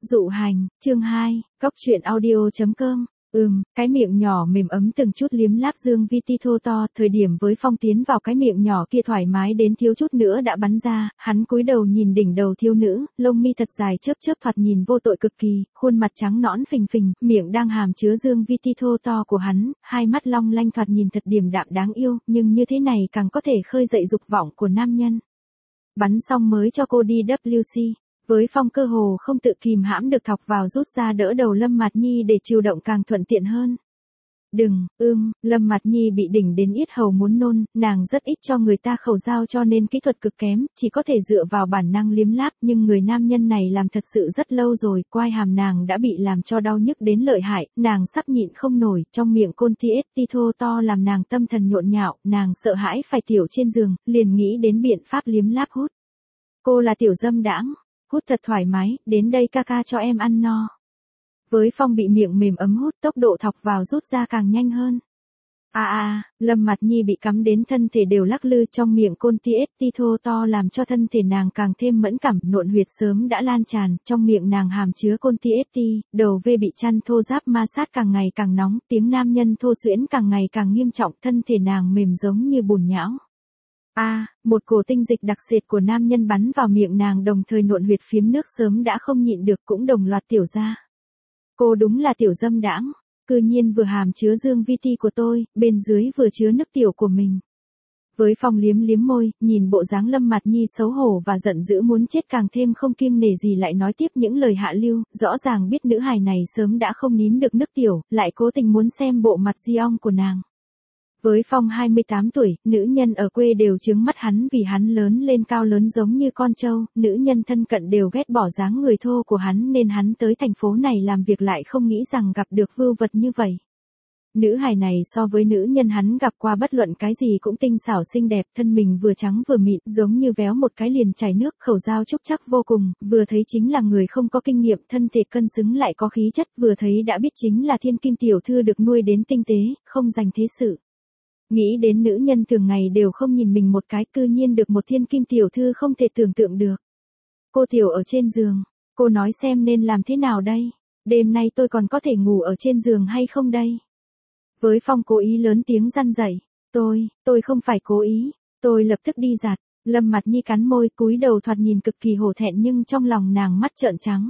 Dụ hành, chương 2, Cóc truyện audio.com. Cái miệng nhỏ mềm ấm từng chút liếm láp Dương Vi Ti thô to, thời điểm với Phong tiến vào cái miệng nhỏ kia thoải mái đến thiếu chút nữa đã bắn ra, hắn cúi đầu nhìn đỉnh đầu thiếu nữ, lông mi thật dài chớp chớp thoạt nhìn vô tội cực kỳ, khuôn mặt trắng nõn phình phình, miệng đang hàm chứa Dương Vi Ti thô to của hắn, hai mắt long lanh thoạt nhìn thật điềm đạm đáng yêu, nhưng như thế này càng có thể khơi dậy dục vọng của nam nhân. Bắn xong mới cho cô đi WC. Với Phong cơ hồ không tự kìm hãm được thọc vào rút ra đỡ đầu Lâm Mạt Nhi để chiều động càng thuận tiện hơn. Đừng, Lâm Mạt Nhi bị đỉnh đến yết hầu muốn nôn, nàng rất ít cho người ta khẩu giao cho nên kỹ thuật cực kém, chỉ có thể dựa vào bản năng liếm láp, nhưng người nam nhân này làm thật sự rất lâu rồi, quai hàm nàng đã bị làm cho đau nhức đến lợi hại, nàng sắp nhịn không nổi, trong miệng côn ti thô to làm nàng tâm thần nhộn nhạo, nàng sợ hãi phải tiểu trên giường, liền nghĩ đến biện pháp liếm láp hút. Cô là tiểu dâm đãng. Hút thật thoải mái, đến đây ca ca cho em ăn no. Với Phong bị miệng mềm ấm hút tốc độ thọc vào rút ra càng nhanh hơn. Lâm Mạt Nhi bị cắm đến thân thể đều lắc lư trong miệng côn ti thô to làm cho thân thể nàng càng thêm mẫn cảm, nộn huyệt sớm đã lan tràn, trong miệng nàng hàm chứa côn ti, đầu vê bị chăn thô ráp ma sát càng ngày càng nóng, tiếng nam nhân thô xuyễn càng ngày càng nghiêm trọng, thân thể nàng mềm giống như bùn nhão. Một cổ tinh dịch đặc sệt của nam nhân bắn vào miệng nàng đồng thời nộn huyệt phiếm nước sớm đã không nhịn được cũng đồng loạt tiểu ra. Cô đúng là tiểu dâm đãng, cư nhiên vừa hàm chứa Dương Vi Ti của tôi, bên dưới vừa chứa nước tiểu của mình. Với Phong liếm liếm môi, nhìn bộ dáng Lâm Mạt Nhi xấu hổ và giận dữ muốn chết càng thêm không kiêng nể gì lại nói tiếp những lời hạ lưu, rõ ràng biết nữ hài này sớm đã không nín được nước tiểu, lại cố tình muốn xem bộ mặt di ong của nàng. Với Phong 28 tuổi, nữ nhân ở quê đều trướng mắt hắn vì hắn lớn lên cao lớn giống như con trâu, nữ nhân thân cận đều ghét bỏ dáng người thô của hắn nên hắn tới thành phố này làm việc lại không nghĩ rằng gặp được vưu vật như vậy. Nữ hài này so với nữ nhân hắn gặp qua bất luận cái gì cũng tinh xảo xinh đẹp, thân mình vừa trắng vừa mịn, giống như véo một cái liền chảy nước, khẩu dao trúc chắc vô cùng, vừa thấy chính là người không có kinh nghiệm, thân thể cân xứng lại có khí chất, vừa thấy đã biết chính là thiên kim tiểu thư được nuôi đến tinh tế, không dành thế sự. Nghĩ đến nữ nhân thường ngày đều không nhìn mình một cái, cư nhiên được một thiên kim tiểu thư không thể tưởng tượng được. Cô tiểu ở trên giường, cô nói xem nên làm thế nào đây, đêm nay tôi còn có thể ngủ ở trên giường hay không đây? Với Phong cố ý lớn tiếng răn dậy, tôi không phải cố ý, tôi lập tức đi giặt. Lâm Mạt Nhi cắn môi cúi đầu thoạt nhìn cực kỳ hổ thẹn nhưng trong lòng nàng mắt trợn trắng.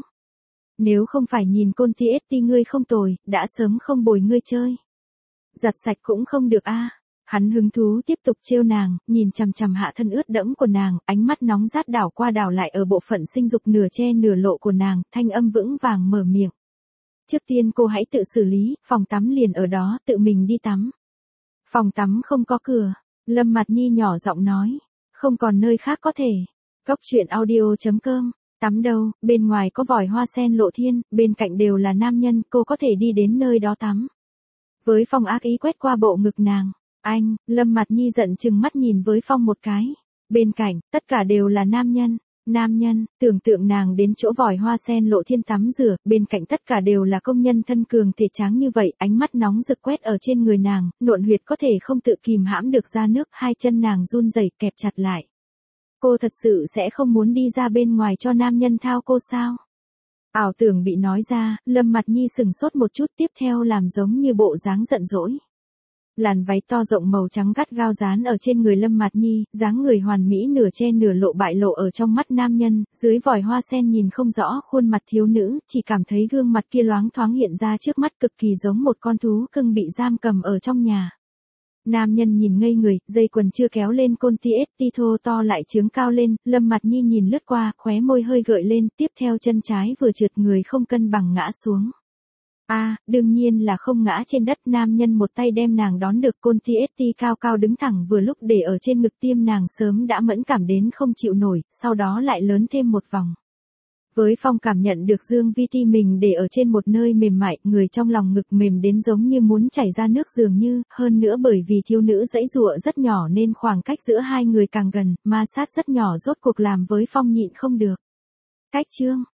Nếu không phải nhìn côn ti ngươi không tồi, đã sớm không bồi ngươi chơi. Giặt sạch cũng không được Hắn hứng thú tiếp tục trêu nàng, nhìn chằm chằm hạ thân ướt đẫm của nàng, ánh mắt nóng rát đảo qua đảo lại ở bộ phận sinh dục nửa che nửa lộ của nàng, thanh âm vững vàng mở miệng. Trước tiên cô hãy tự xử lý, phòng tắm liền ở đó, tự mình đi tắm. Phòng tắm không có cửa, Lâm Mạt Nhi nhỏ giọng nói, không còn nơi khác có thể. Cóc truyện audio.com, tắm đâu, bên ngoài có vòi hoa sen lộ thiên, bên cạnh đều là nam nhân, cô có thể đi đến nơi đó tắm. Với Phong ác ý quét qua bộ ngực nàng. Lâm Mạt Nhi giận chừng mắt nhìn với Phong một cái. Bên cạnh, tất cả đều là nam nhân. Nam nhân, tưởng tượng nàng đến chỗ vòi hoa sen lộ thiên tắm rửa, bên cạnh tất cả đều là công nhân thân cường thể tráng như vậy, ánh mắt nóng rực quét ở trên người nàng, nộn huyệt có thể không tự kìm hãm được ra nước, hai chân nàng run rẩy kẹp chặt lại. Cô thật sự sẽ không muốn đi ra bên ngoài cho nam nhân thao cô sao? Ảo tưởng bị nói ra, Lâm Mạt Nhi sừng sốt một chút tiếp theo làm giống như bộ dáng giận dỗi. Làn váy to rộng màu trắng gắt gao dán ở trên người Lâm Mạt Nhi, dáng người hoàn mỹ nửa che nửa lộ bại lộ ở trong mắt nam nhân, dưới vòi hoa sen nhìn không rõ khuôn mặt thiếu nữ, chỉ cảm thấy gương mặt kia loáng thoáng hiện ra trước mắt cực kỳ giống một con thú cưng bị giam cầm ở trong nhà. Nam nhân nhìn ngây người, dây quần chưa kéo lên côn ti thô to lại chướng cao lên, Lâm Mạt Nhi nhìn lướt qua, khóe môi hơi gợi lên, tiếp theo chân trái vừa trượt người không cân bằng ngã xuống. Đương nhiên là không ngã trên đất, nam nhân một tay đem nàng đón được, côn ti cao cao đứng thẳng vừa lúc để ở trên ngực tiêm nàng sớm đã mẫn cảm đến không chịu nổi, sau đó lại lớn thêm một vòng. Với Phong cảm nhận được Dương Vi Ti mình để ở trên một nơi mềm mại, người trong lòng ngực mềm đến giống như muốn chảy ra nước dường như, hơn nữa bởi vì thiếu nữ dãy dụa rất nhỏ nên khoảng cách giữa hai người càng gần, ma sát rất nhỏ rốt cuộc làm với Phong nhịn không được. Cách chương